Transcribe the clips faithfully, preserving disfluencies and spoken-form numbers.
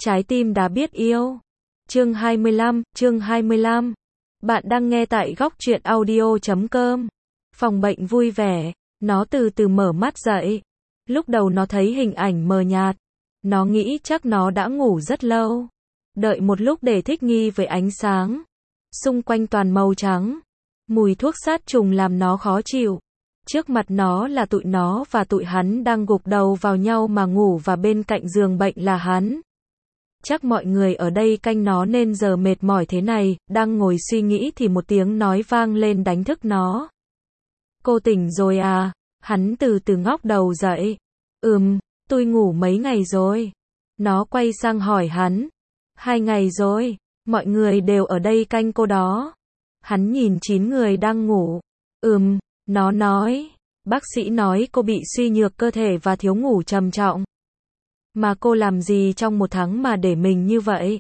Trái tim đã biết yêu. Chương hai mươi lăm, chương hai mươi lăm. Bạn đang nghe tại góc truyện audio chấm com. Phòng bệnh vui vẻ, nó từ từ mở mắt dậy. Lúc đầu nó thấy hình ảnh mờ nhạt. Nó nghĩ chắc nó đã ngủ rất lâu. Đợi một lúc để thích nghi với ánh sáng. Xung quanh toàn màu trắng. Mùi thuốc sát trùng làm nó khó chịu. Trước mặt nó là tụi nó và tụi hắn đang gục đầu vào nhau mà ngủ và bên cạnh giường bệnh là hắn. Chắc mọi người ở đây canh nó nên giờ mệt mỏi thế này, đang ngồi suy nghĩ thì một tiếng nói vang lên đánh thức nó. Cô tỉnh rồi à? Hắn từ từ ngóc đầu dậy. Ừm, tôi ngủ mấy ngày rồi. Nó quay sang hỏi hắn. Hai ngày rồi, mọi người đều ở đây canh cô đó. Hắn nhìn chín người đang ngủ. Ừm, nó nói. Bác sĩ nói cô bị suy nhược cơ thể và thiếu ngủ trầm trọng. Mà cô làm gì trong một tháng mà để mình như vậy?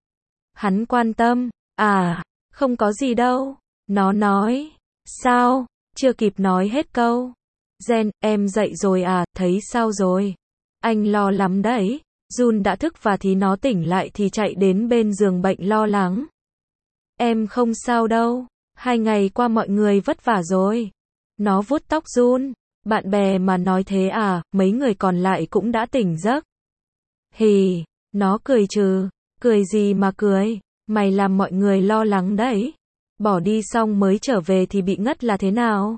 Hắn quan tâm. À, không có gì đâu. Nó nói. Sao? Chưa kịp nói hết câu. Jen, em dậy rồi à, thấy sao rồi? Anh lo lắm đấy. Jun đã thức và thì nó tỉnh lại thì chạy đến bên giường bệnh lo lắng. Em không sao đâu. Hai ngày qua mọi người vất vả rồi. Nó vuốt tóc Jun. Bạn bè mà nói thế à, mấy người còn lại cũng đã tỉnh giấc. Hì, nó cười trừ. Cười gì mà cười, mày làm mọi người lo lắng đấy. Bỏ đi xong mới trở về thì bị ngất là thế nào?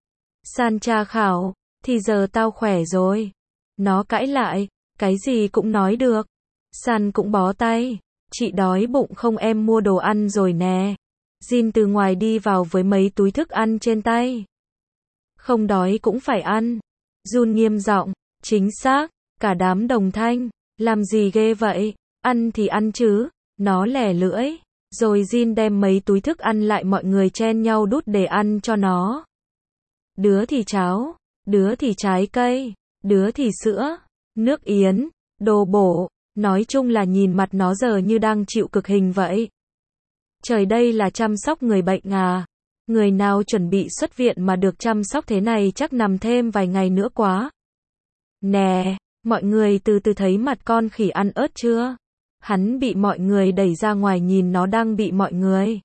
San tra khảo, thì giờ tao khỏe rồi. Nó cãi lại, cái gì cũng nói được. San cũng bó tay. Chị đói bụng không, em mua đồ ăn rồi nè. Jin từ ngoài đi vào với mấy túi thức ăn trên tay. Không đói cũng phải ăn. Jun nghiêm giọng, chính xác, cả đám đồng thanh. Làm gì ghê vậy, ăn thì ăn chứ. Nó lẻ lưỡi. Rồi Jin đem mấy túi thức ăn lại mọi người chen nhau đút để ăn cho nó. Đứa thì cháo, đứa thì trái cây, đứa thì sữa, nước yến, đồ bổ. Nói chung là nhìn mặt nó giờ như đang chịu cực hình vậy. Trời, đây là chăm sóc người bệnh à? Người nào chuẩn bị xuất viện mà được chăm sóc thế này chắc nằm thêm vài ngày nữa quá. Nè, mọi người từ từ thấy mặt con khỉ ăn ớt chưa? Hắn bị mọi người đẩy ra ngoài nhìn nó đang bị mọi người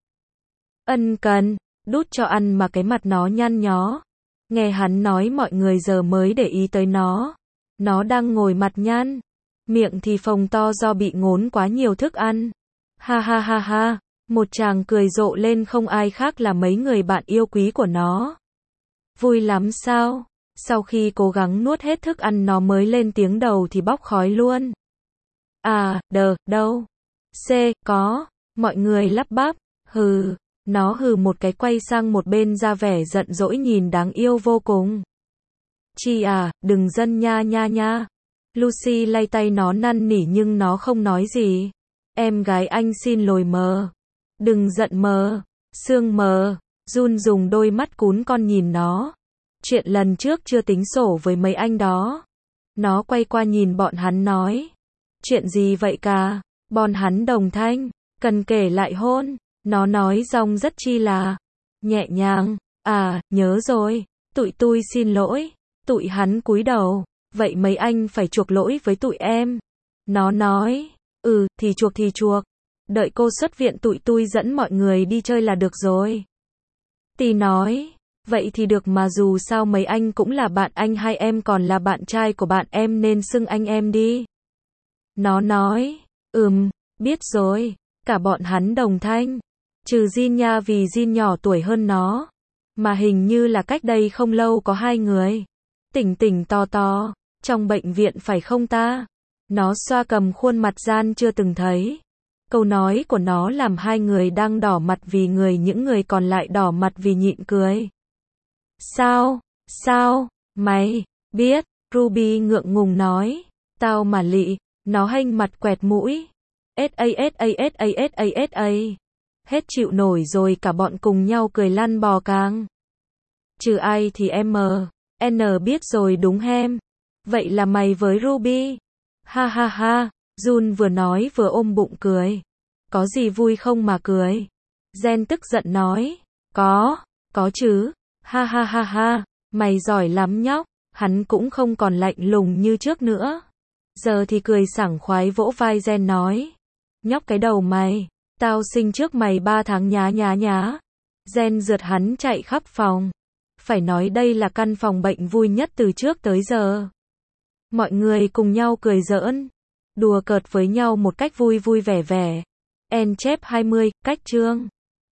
ân cần, đút cho ăn mà cái mặt nó nhăn nhó. Nghe hắn nói mọi người giờ mới để ý tới nó. Nó đang ngồi mặt nhăn. Miệng thì phồng to do bị ngốn quá nhiều thức ăn. Ha ha ha ha. Một chàng cười rộ lên, không ai khác là mấy người bạn yêu quý của nó. Vui lắm sao? Sau khi cố gắng nuốt hết thức ăn nó mới lên tiếng đầu thì bốc khói luôn. À, đờ, đâu? C, có. Mọi người lắp bắp. Hừ. Nó hừ một cái quay sang một bên ra vẻ giận dỗi nhìn đáng yêu vô cùng. Chi à, đừng dân nha nha nha. Lucy lay tay nó năn nỉ nhưng nó không nói gì. Em gái anh xin lỗi mờ. Đừng giận mờ. Sương mờ. Jun dùng đôi mắt cún con nhìn nó. Chuyện lần trước chưa tính sổ với mấy anh đó. Nó quay qua nhìn bọn hắn nói. Chuyện gì vậy cả? Bọn hắn đồng thanh. Cần kể lại hôn. Nó nói giọng rất chi là nhẹ nhàng. À, nhớ rồi. Tụi tôi xin lỗi. Tụi hắn cúi đầu. Vậy mấy anh phải chuộc lỗi với tụi em. Nó nói. Ừ, thì chuộc thì chuộc. Đợi cô xuất viện tụi tôi dẫn mọi người đi chơi là được rồi. Tì nói. Vậy thì được mà, dù sao mấy anh cũng là bạn anh, hai em còn là bạn trai của bạn em nên xưng anh em đi. Nó nói. Ừm, biết rồi. Cả bọn hắn đồng thanh. Trừ Jin nha, vì Jin nhỏ tuổi hơn nó. Mà hình như là cách đây không lâu có hai người tỉnh tỉnh to to trong bệnh viện phải không ta? Nó xoa cầm khuôn mặt gian chưa từng thấy. Câu nói của nó làm hai người đang đỏ mặt vì người, những người còn lại đỏ mặt vì nhịn cười. Sao? Sao? Mày biết? Ruby ngượng ngùng nói. Tao mà lị. Nó hênh mặt quẹt mũi. sa sa sa sa sa sa. Hết chịu nổi rồi, cả bọn cùng nhau cười lăn bò càng. Trừ ai thì em N biết rồi đúng hem. Vậy là mày với Ruby. Ha ha ha. Jun vừa nói vừa ôm bụng cười. Có gì vui không mà cười? Jen tức giận nói. Có, có chứ. Ha ha ha ha. Mày giỏi lắm nhóc. Hắn cũng không còn lạnh lùng như trước nữa. Giờ thì cười sảng khoái vỗ vai Gen nói. Nhóc cái đầu mày, tao sinh trước mày ba tháng nhá nhá nhá. Gen rượt hắn chạy khắp phòng. Phải nói đây là căn phòng bệnh vui nhất từ trước tới giờ. Mọi người cùng nhau cười giỡn, đùa cợt với nhau một cách vui vui vẻ vẻ. En chép hai mươi, cách chương